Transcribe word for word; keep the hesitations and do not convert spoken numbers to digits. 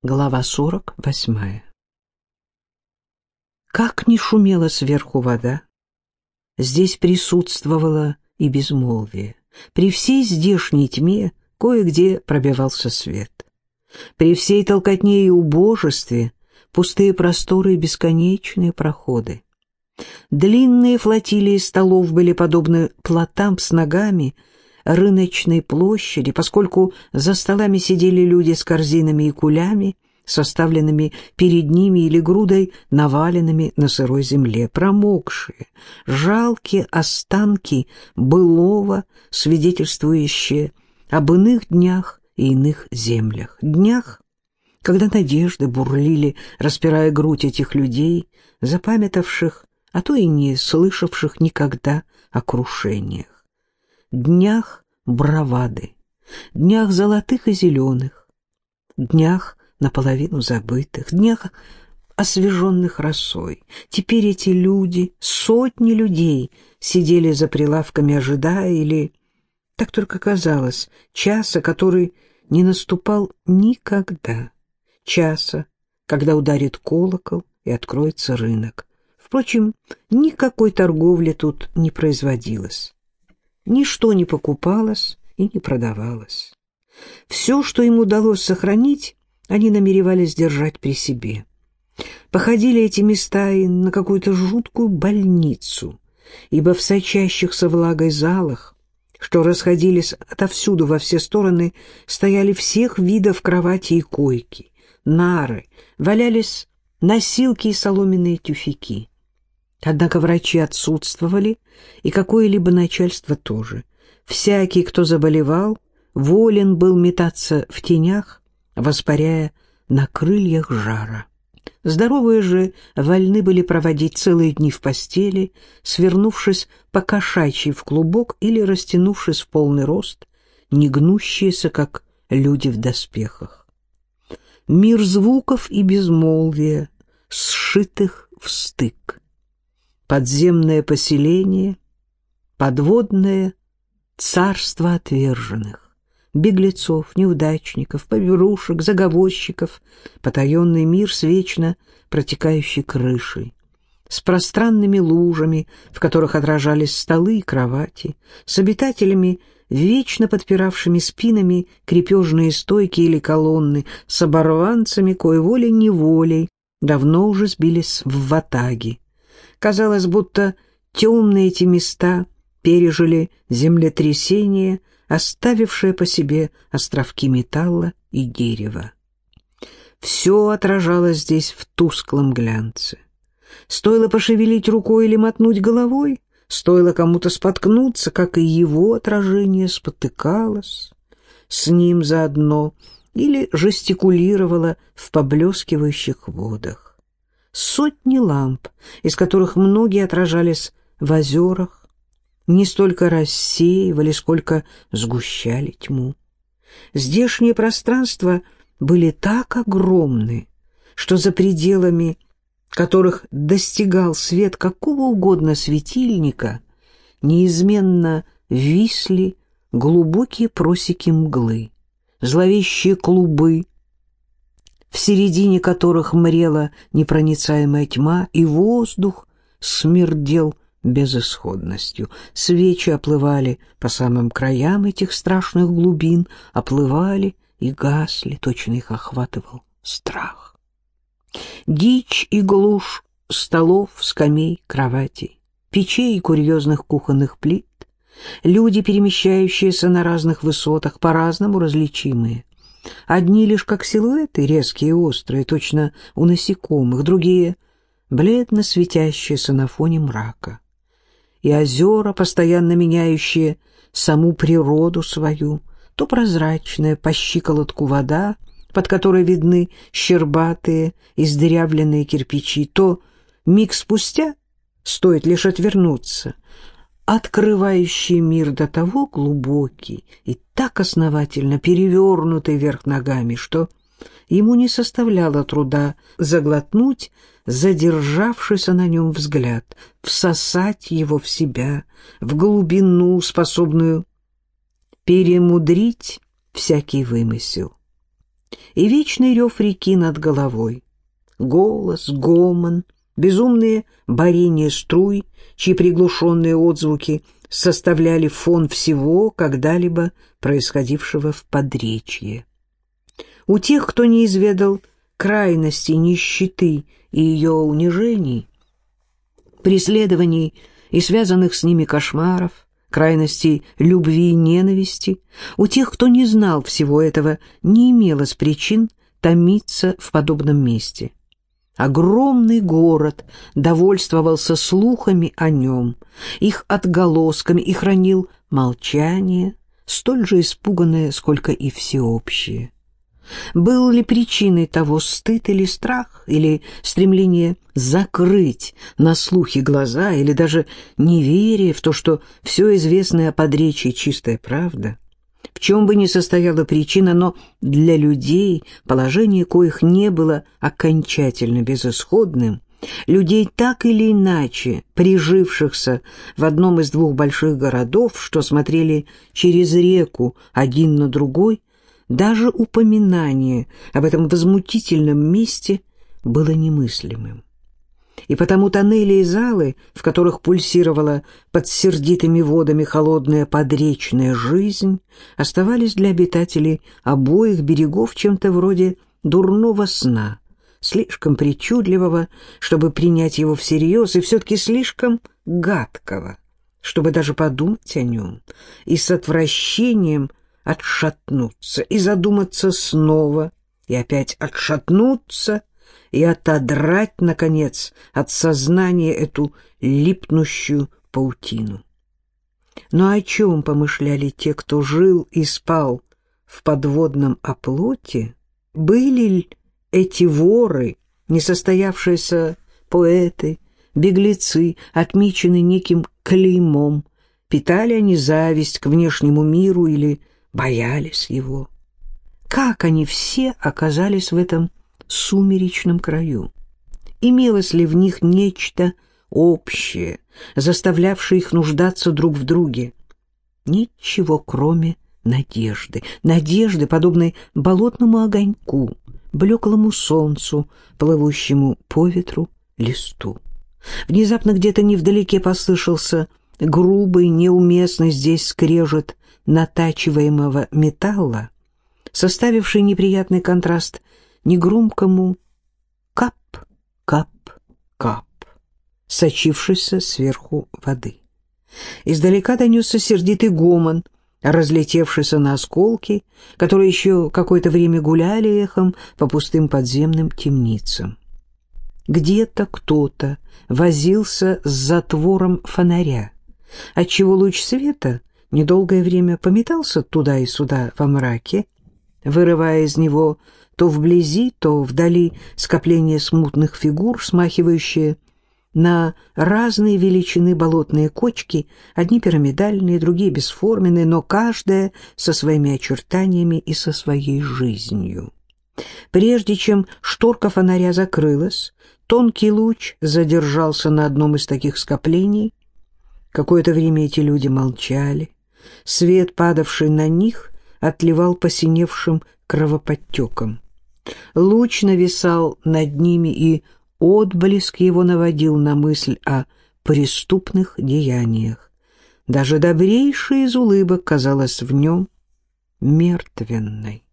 Глава сорок восьмая. Как ни шумела сверху вода, здесь присутствовало и безмолвие. При всей здешней тьме кое-где пробивался свет. При всей толкотне и убожестве пустые просторы и бесконечные проходы. Длинные флотилии столов были подобны плотам с ногами рыночной площади, поскольку за столами сидели люди с корзинами и кулями, составленными перед ними или грудой, наваленными на сырой земле, промокшие, жалкие останки былого, свидетельствующие об иных днях и иных землях. Днях, когда надежды бурлили, распирая грудь этих людей, запамятовавших, а то и не слышавших никогда о крушениях. Днях бравады, днях золотых и зеленых, днях наполовину забытых, днях освеженных росой. Теперь эти люди, сотни людей, сидели за прилавками, ожидая, или, так только казалось, часа, который не наступал никогда, часа, когда ударит колокол и откроется рынок. Впрочем, никакой торговли тут не производилось. Ничто не покупалось и не продавалось. Все, что им удалось сохранить, они намеревались держать при себе. Походили эти места и на какую-то жуткую больницу, ибо в сочащихся влагой залах, что расходились отовсюду во все стороны, стояли всех видов кровати и койки, нары, валялись носилки и соломенные тюфяки. Однако врачи отсутствовали, и какое-либо начальство тоже. Всякий, кто заболевал, волен был метаться в тенях, воспаряя на крыльях жара. Здоровые же вольны были проводить целые дни в постели, свернувшись по-кошачьи в клубок или растянувшись в полный рост, не гнущиеся, как люди в доспехах. Мир звуков и безмолвия, сшитых в стык. Подземное поселение, подводное царство отверженных, беглецов, неудачников, поберушек, заговорщиков, потаенный мир с вечно протекающей крышей, с пространными лужами, в которых отражались столы и кровати, с обитателями, вечно подпиравшими спинами крепежные стойки или колонны, с оборванцами, кое волей-неволей давно уже сбились в ватаги. Казалось, будто темные эти места пережили землетрясение, оставившее по себе островки металла и дерева. Все отражалось здесь в тусклом глянце. Стоило пошевелить рукой или мотнуть головой, стоило кому-то споткнуться, как и его отражение спотыкалось с ним заодно или жестикулировало в поблескивающих водах. Сотни ламп, из которых многие отражались в озерах, не столько рассеивали, сколько сгущали тьму. Здешние пространства были так огромны, что за пределами которых достигал свет какого угодно светильника, неизменно висли глубокие просеки мглы, зловещие клубы, в середине которых мрела непроницаемая тьма, и воздух смердел безысходностью. Свечи оплывали по самым краям этих страшных глубин, оплывали и гасли, точно их охватывал страх. Дичь и глушь столов, скамей, кроватей, печей и курьезных кухонных плит, люди, перемещающиеся на разных высотах, по-разному различимые. Одни лишь как силуэты, резкие и острые, точно у насекомых, другие — бледно светящиеся на фоне мрака. И озера, постоянно меняющие саму природу свою, то прозрачная по щиколотку вода, под которой видны щербатые, издырявленные кирпичи, то миг спустя, стоит лишь отвернуться, открывающий мир до того глубокий и так основательно перевернутый вверх ногами, что ему не составляло труда заглотнуть задержавшийся на нем взгляд, всосать его в себя, в глубину, способную перемудрить всякий вымысел. и вечный рев реки над головой. Голос, гомон, безумные борения струй, чьи приглушенные отзвуки составляли фон всего, когда-либо происходившего в Подречье. У тех, кто не изведал крайности нищеты и ее унижений, преследований и связанных с ними кошмаров, крайностей любви и ненависти, у тех, кто не знал всего этого, не имелось причин томиться в подобном месте. Огромный город довольствовался слухами о нем, их отголосками и хранил молчание, столь же испуганное, сколько и всеобщее. Был ли причиной того стыд или страх, или стремление закрыть на слухи глаза, или даже неверие в то, что все известное о Подречье чистая правда? В чем бы ни состояла причина, но для людей, положение коих не было окончательно безысходным, людей так или иначе прижившихся в одном из двух больших городов, что смотрели через реку один на другой, даже упоминание об этом возмутительном месте было немыслимым. И потому тоннели и залы, в которых пульсировала под сердитыми водами холодная подречная жизнь, оставались для обитателей обоих берегов чем-то вроде дурного сна, слишком причудливого, чтобы принять его всерьез, и все-таки слишком гадкого, чтобы даже подумать о нем, и с отвращением отшатнуться, и задуматься снова, и опять отшатнуться, и отодрать, наконец, от сознания эту липнущую паутину. Но о чем помышляли те, кто жил и спал в подводном оплоте? Были ли эти воры, несостоявшиеся поэты, беглецы, отмечены неким клеймом? Питали они зависть к внешнему миру или боялись его? Как они все оказались в этом сумеречном краю? Имелось ли в них нечто общее, заставлявшее их нуждаться друг в друге? Ничего, кроме надежды. Надежды, подобной болотному огоньку, блеклому солнцу, плывущему по ветру листу. Внезапно где-то невдалеке послышался грубый, неуместный здесь скрежет натачиваемого металла, составивший неприятный контраст негромкому кап-кап-кап, сочившейся сверху воды. Издалека донесся сердитый гомон, разлетевшийся на осколки, которые еще какое-то время гуляли эхом по пустым подземным темницам. Где-то кто-то возился с затвором фонаря, отчего луч света недолгое время пометался туда и сюда во мраке, вырывая из него то вблизи, то вдали скопление смутных фигур, смахивающие на разные величины болотные кочки, одни пирамидальные, другие бесформенные, но каждая со своими очертаниями и со своей жизнью. Прежде чем шторка фонаря закрылась, тонкий луч задержался на одном из таких скоплений. Какое-то время эти люди молчали. Свет, падавший на них, отливал посиневшим кровоподтеком. Луч нависал над ними, и отблеск его наводил на мысль о преступных деяниях. Даже добрейшая из улыбок казалась в нем мертвенной.